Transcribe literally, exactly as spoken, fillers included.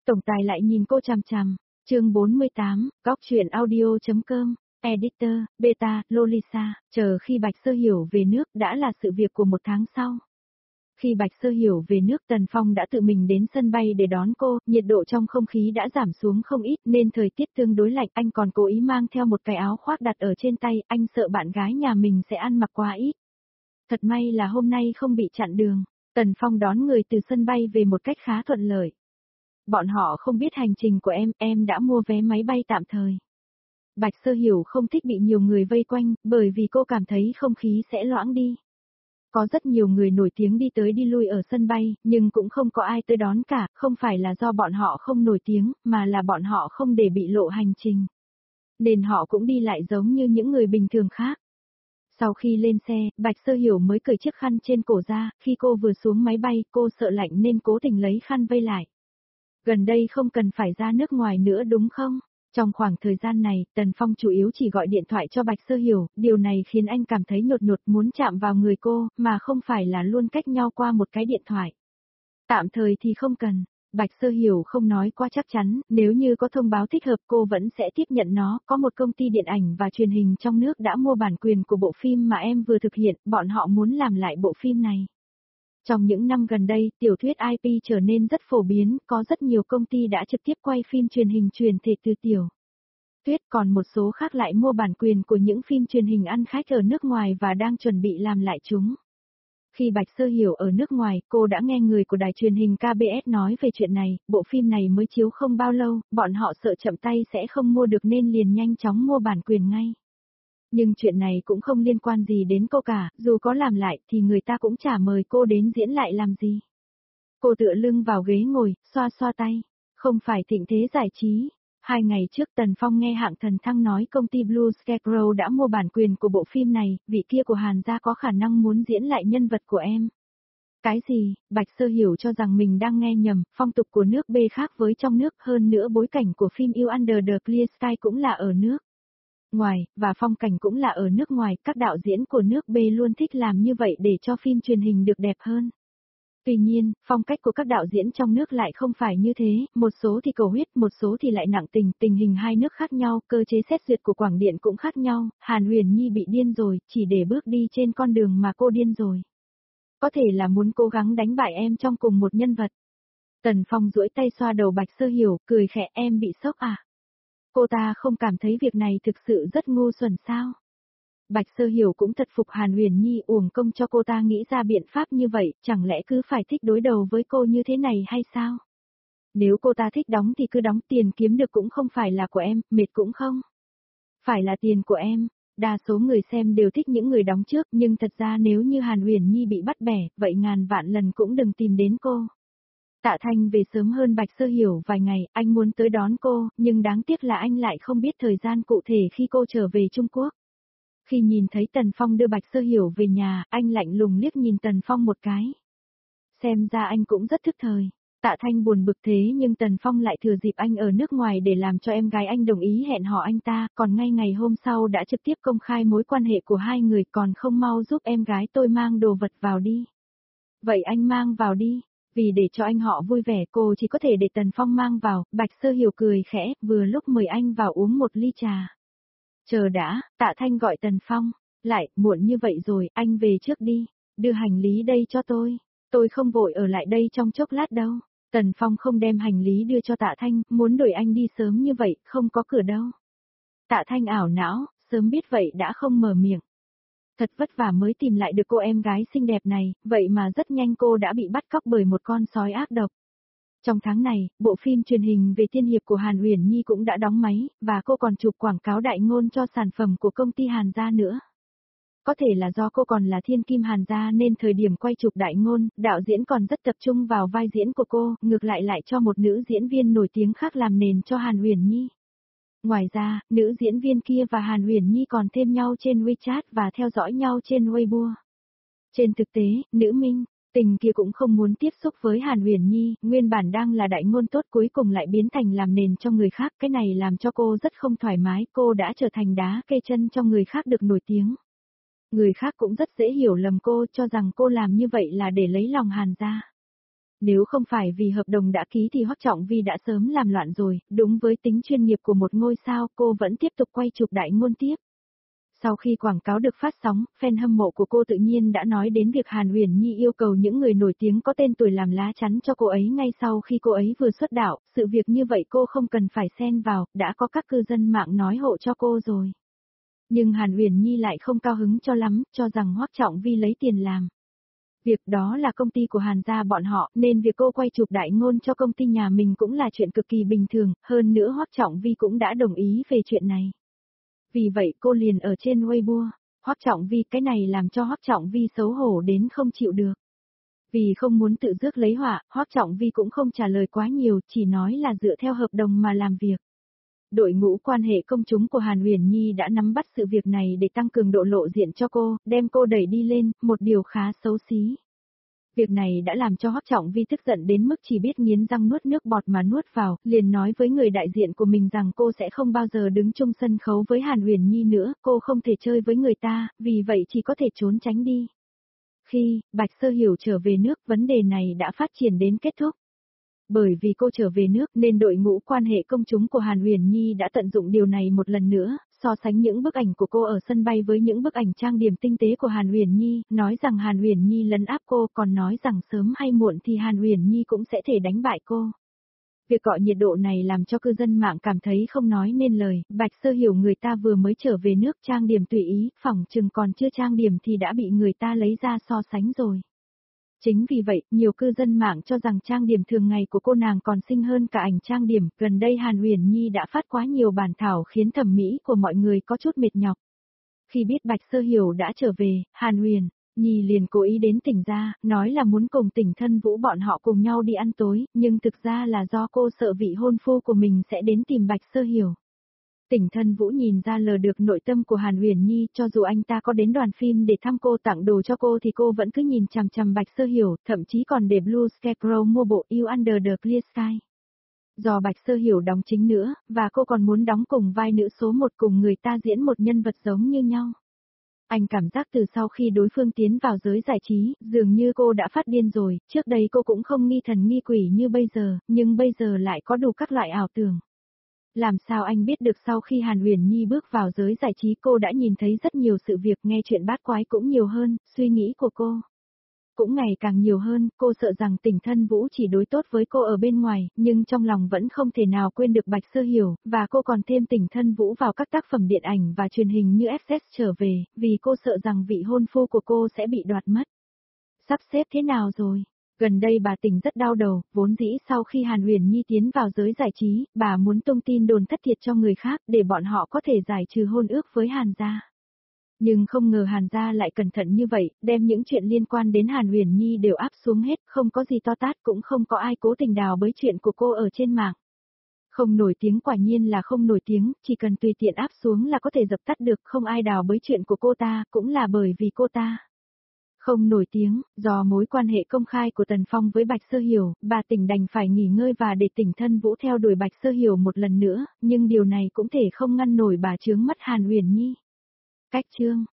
Tổng tài lại nhìn cô chằm chằm. Chương bốn mươi tám, góc truyện audio.com, Editor, Beta, Lolisa, chờ khi Bạch Sơ Hiểu về nước đã là sự việc của một tháng sau. Khi Bạch Sơ Hiểu về nước, Tần Phong đã tự mình đến sân bay để đón cô, nhiệt độ trong không khí đã giảm xuống không ít nên thời tiết tương đối lạnh, anh còn cố ý mang theo một cái áo khoác đặt ở trên tay, anh sợ bạn gái nhà mình sẽ ăn mặc quá ít. Thật may là hôm nay không bị chặn đường, Tần Phong đón người từ sân bay về một cách khá thuận lợi. Bọn họ không biết hành trình của em, em đã mua vé máy bay tạm thời. Bạch Sơ Hiểu không thích bị nhiều người vây quanh, bởi vì cô cảm thấy không khí sẽ loãng đi. Có rất nhiều người nổi tiếng đi tới đi lui ở sân bay, nhưng cũng không có ai tới đón cả, không phải là do bọn họ không nổi tiếng, mà là bọn họ không để bị lộ hành trình. Nên họ cũng đi lại giống như những người bình thường khác. Sau khi lên xe, Bạch Sơ Hiểu mới cởi chiếc khăn trên cổ ra, khi cô vừa xuống máy bay, cô sợ lạnh nên cố tình lấy khăn vây lại. Gần đây không cần phải ra nước ngoài nữa đúng không? Trong khoảng thời gian này, Tần Phong chủ yếu chỉ gọi điện thoại cho Bạch Sơ Hiểu, điều này khiến anh cảm thấy nhột nhột muốn chạm vào người cô, mà không phải là luôn cách nhau qua một cái điện thoại. Tạm thời thì không cần, Bạch Sơ Hiểu không nói quá chắc chắn, nếu như có thông báo thích hợp cô vẫn sẽ tiếp nhận nó, có một công ty điện ảnh và truyền hình trong nước đã mua bản quyền của bộ phim mà em vừa thực hiện, bọn họ muốn làm lại bộ phim này. Trong những năm gần đây, tiểu thuyết i pê trở nên rất phổ biến, có rất nhiều công ty đã trực tiếp quay phim truyền hình truyền thể từ tiểu thuyết, còn một số khác lại mua bản quyền của những phim truyền hình ăn khách ở nước ngoài và đang chuẩn bị làm lại chúng. Khi Bạch Sơ Hiểu ở nước ngoài, cô đã nghe người của đài truyền hình ca bê ét nói về chuyện này, bộ phim này mới chiếu không bao lâu, bọn họ sợ chậm tay sẽ không mua được nên liền nhanh chóng mua bản quyền ngay. Nhưng chuyện này cũng không liên quan gì đến cô cả, dù có làm lại thì người ta cũng chả mời cô đến diễn lại làm gì. Cô tựa lưng vào ghế ngồi, xoa xoa tay. Không phải Thịnh Thế Giải Trí. Hai ngày trước Tần Phong nghe Hạng Thần Thăng nói công ty Blue Scarecrow đã mua bản quyền của bộ phim này, vị kia của Hàn gia có khả năng muốn diễn lại nhân vật của em. Cái gì? Bạch Sơ Hiểu cho rằng mình đang nghe nhầm, phong tục của nước B khác với trong nước, hơn nữa bối cảnh của phim You Under the Clear Sky cũng là ở nước ngoài, và phong cảnh cũng là ở nước ngoài, các đạo diễn của nước B luôn thích làm như vậy để cho phim truyền hình được đẹp hơn. Tuy nhiên, phong cách của các đạo diễn trong nước lại không phải như thế, một số thì cầu huyết, một số thì lại nặng tình, tình hình hai nước khác nhau, cơ chế xét duyệt của Quảng Điện cũng khác nhau, Hàn Huyền Nhi bị điên rồi, chỉ để bước đi trên con đường mà cô điên rồi. Có thể là muốn cố gắng đánh bại em trong cùng một nhân vật. Tần Phong duỗi tay xoa đầu Bạch Sơ Hiểu, cười khẽ, em bị sốc à? Cô ta không cảm thấy việc này thực sự rất ngu xuẩn sao? Bạch Sơ Hiểu cũng thật phục Hàn Huyền Nhi, uổng công cho cô ta nghĩ ra biện pháp như vậy, chẳng lẽ cứ phải thích đối đầu với cô như thế này hay sao? Nếu cô ta thích đóng thì cứ đóng, tiền kiếm được cũng không phải là của em, mệt cũng không phải là tiền của em. Đa số người xem đều thích những người đóng trước, nhưng thật ra nếu như Hàn Huyền Nhi bị bắt bẻ, vậy ngàn vạn lần cũng đừng tìm đến cô. Tạ Thanh về sớm hơn Bạch Sơ Hiểu vài ngày, anh muốn tới đón cô, nhưng đáng tiếc là anh lại không biết thời gian cụ thể khi cô trở về Trung Quốc. Khi nhìn thấy Tần Phong đưa Bạch Sơ Hiểu về nhà, anh lạnh lùng liếc nhìn Tần Phong một cái. Xem ra anh cũng rất thức thời. Tạ Thanh buồn bực thế nhưng Tần Phong lại thừa dịp anh ở nước ngoài để làm cho em gái anh đồng ý hẹn hò anh ta, còn ngay ngày hôm sau đã trực tiếp công khai mối quan hệ của hai người, còn không mau giúp em gái tôi mang đồ vật vào đi. Vậy anh mang vào đi. Vì để cho anh họ vui vẻ cô chỉ có thể để Tần Phong mang vào, Bạch Sơ Hiểu cười khẽ, vừa lúc mời anh vào uống một ly trà. Chờ đã, Tạ Thanh gọi Tần Phong, lại, muộn như vậy rồi, anh về trước đi, đưa hành lý đây cho tôi, tôi không vội ở lại đây trong chốc lát đâu. Tần Phong không đem hành lý đưa cho Tạ Thanh, muốn đuổi anh đi sớm như vậy, không có cửa đâu. Tạ Thanh ảo não, sớm biết vậy đã không mở miệng. Thật vất vả mới tìm lại được cô em gái xinh đẹp này, vậy mà rất nhanh cô đã bị bắt cóc bởi một con sói ác độc. Trong tháng này, bộ phim truyền hình về tiên hiệp của Hàn Huyền Nhi cũng đã đóng máy, và cô còn chụp quảng cáo đại ngôn cho sản phẩm của công ty Hàn gia nữa. Có thể là do cô còn là thiên kim Hàn gia nên thời điểm quay chụp đại ngôn, đạo diễn còn rất tập trung vào vai diễn của cô, ngược lại lại cho một nữ diễn viên nổi tiếng khác làm nền cho Hàn Huyền Nhi. Ngoài ra, nữ diễn viên kia và Hàn Huyền Nhi còn thêm nhau trên WeChat và theo dõi nhau trên Weibo. Trên thực tế, nữ minh tình kia cũng không muốn tiếp xúc với Hàn Huyền Nhi, nguyên bản đang là đại ngôn tốt cuối cùng lại biến thành làm nền cho người khác, cái này làm cho cô rất không thoải mái, cô đã trở thành đá kê chân cho người khác được nổi tiếng. Người khác cũng rất dễ hiểu lầm cô, cho rằng cô làm như vậy là để lấy lòng Hàn gia. Nếu không phải vì hợp đồng đã ký thì Hoắc Trọng Vi đã sớm làm loạn rồi, đúng với tính chuyên nghiệp của một ngôi sao, cô vẫn tiếp tục quay chụp đại ngôn tiếp. Sau khi quảng cáo được phát sóng, fan hâm mộ của cô tự nhiên đã nói đến việc Hàn Huyền Nhi yêu cầu những người nổi tiếng có tên tuổi làm lá chắn cho cô ấy ngay sau khi cô ấy vừa xuất đạo, sự việc như vậy cô không cần phải xen vào, đã có các cư dân mạng nói hộ cho cô rồi. Nhưng Hàn Huyền Nhi lại không cao hứng cho lắm, cho rằng Hoắc Trọng Vi lấy tiền làm. Việc đó là công ty của Hàn gia bọn họ, nên việc cô quay chụp đại ngôn cho công ty nhà mình cũng là chuyện cực kỳ bình thường, hơn nữa Hoắc Trọng Vi cũng đã đồng ý về chuyện này. Vì vậy cô liền ở trên Weibo, Hoắc Trọng Vi, cái này làm cho Hoắc Trọng Vi xấu hổ đến không chịu được. Vì không muốn tự rước lấy họa, Hoắc Trọng Vi cũng không trả lời quá nhiều, chỉ nói là dựa theo hợp đồng mà làm việc. Đội ngũ quan hệ công chúng của Hàn Huyền Nhi đã nắm bắt sự việc này để tăng cường độ lộ diện cho cô, đem cô đẩy đi lên, một điều khá xấu xí. Việc này đã làm cho Hoắc Trọng Vi tức giận đến mức chỉ biết nghiến răng nuốt nước bọt mà nuốt vào, liền nói với người đại diện của mình rằng cô sẽ không bao giờ đứng chung sân khấu với Hàn Huyền Nhi nữa, cô không thể chơi với người ta, vì vậy chỉ có thể trốn tránh đi. Khi Bạch Sơ Hiểu trở về nước, vấn đề này đã phát triển đến kết thúc. Bởi vì cô trở về nước nên đội ngũ quan hệ công chúng của Hàn Huyền Nhi đã tận dụng điều này một lần nữa, so sánh những bức ảnh của cô ở sân bay với những bức ảnh trang điểm tinh tế của Hàn Huyền Nhi, nói rằng Hàn Huyền Nhi lấn áp cô, còn nói rằng sớm hay muộn thì Hàn Huyền Nhi cũng sẽ thể đánh bại cô. Việc gọi nhiệt độ này làm cho cư dân mạng cảm thấy không nói nên lời, Bạch Sơ Hiểu người ta vừa mới trở về nước trang điểm tùy ý, phỏng chừng còn chưa trang điểm thì đã bị người ta lấy ra so sánh rồi. Chính vì vậy, nhiều cư dân mạng cho rằng trang điểm thường ngày của cô nàng còn xinh hơn cả ảnh trang điểm, gần đây Hàn Huyền Nhi đã phát quá nhiều bản thảo khiến thẩm mỹ của mọi người có chút mệt nhọc. Khi biết Bạch Sơ Hiểu đã trở về, Hàn Huyền Nhi liền cố ý đến tỉnh ra, nói là muốn cùng Tỉnh Thân Vũ bọn họ cùng nhau đi ăn tối, nhưng thực ra là do cô sợ vị hôn phu của mình sẽ đến tìm Bạch Sơ Hiểu. Tỉnh Thân Vũ nhìn ra lờ được nội tâm của Hàn Huyền Nhi, cho dù anh ta có đến đoàn phim để thăm cô tặng đồ cho cô thì cô vẫn cứ nhìn chằm chằm Bạch Sơ Hiểu, thậm chí còn để Blue Scarecrow mua bộ You Under the Clear Sky. Do Bạch Sơ Hiểu đóng chính nữa, và cô còn muốn đóng cùng vai nữ số một cùng người ta diễn một nhân vật giống như nhau. Anh cảm giác từ sau khi đối phương tiến vào giới giải trí, dường như cô đã phát điên rồi, trước đây cô cũng không nghi thần nghi quỷ như bây giờ, nhưng bây giờ lại có đủ các loại ảo tưởng. Làm sao anh biết được sau khi Hàn Huyền Nhi bước vào giới giải trí cô đã nhìn thấy rất nhiều sự việc, nghe chuyện bát quái cũng nhiều hơn, suy nghĩ của cô cũng ngày càng nhiều hơn, cô sợ rằng Tỉnh Thân Vũ chỉ đối tốt với cô ở bên ngoài, nhưng trong lòng vẫn không thể nào quên được Bạch Sơ Hiểu, và cô còn thêm Tỉnh Thân Vũ vào các tác phẩm điện ảnh và truyền hình như ép ét trở về, vì cô sợ rằng vị hôn phu của cô sẽ bị đoạt mất. Sắp xếp thế nào rồi? Gần đây bà Tỉnh rất đau đầu, vốn dĩ sau khi Hàn Huyền Nhi tiến vào giới giải trí, bà muốn tung tin đồn thất thiệt cho người khác để bọn họ có thể giải trừ hôn ước với Hàn gia. Nhưng không ngờ Hàn gia lại cẩn thận như vậy, đem những chuyện liên quan đến Hàn Huyền Nhi đều áp xuống hết, không có gì to tát, cũng không có ai cố tình đào bới chuyện của cô ở trên mạng. Không nổi tiếng quả nhiên là không nổi tiếng, chỉ cần tùy tiện áp xuống là có thể dập tắt được, không ai đào bới chuyện của cô ta, cũng là bởi vì cô ta không nổi tiếng, do mối quan hệ công khai của Tần Phong với Bạch Sơ Hiểu, bà Tỉnh đành phải nghỉ ngơi và để Tỉnh Thân Vũ theo đuổi Bạch Sơ Hiểu một lần nữa, nhưng điều này cũng thể không ngăn nổi bà chướng mắt Hàn Huyền Nhi. Cách chương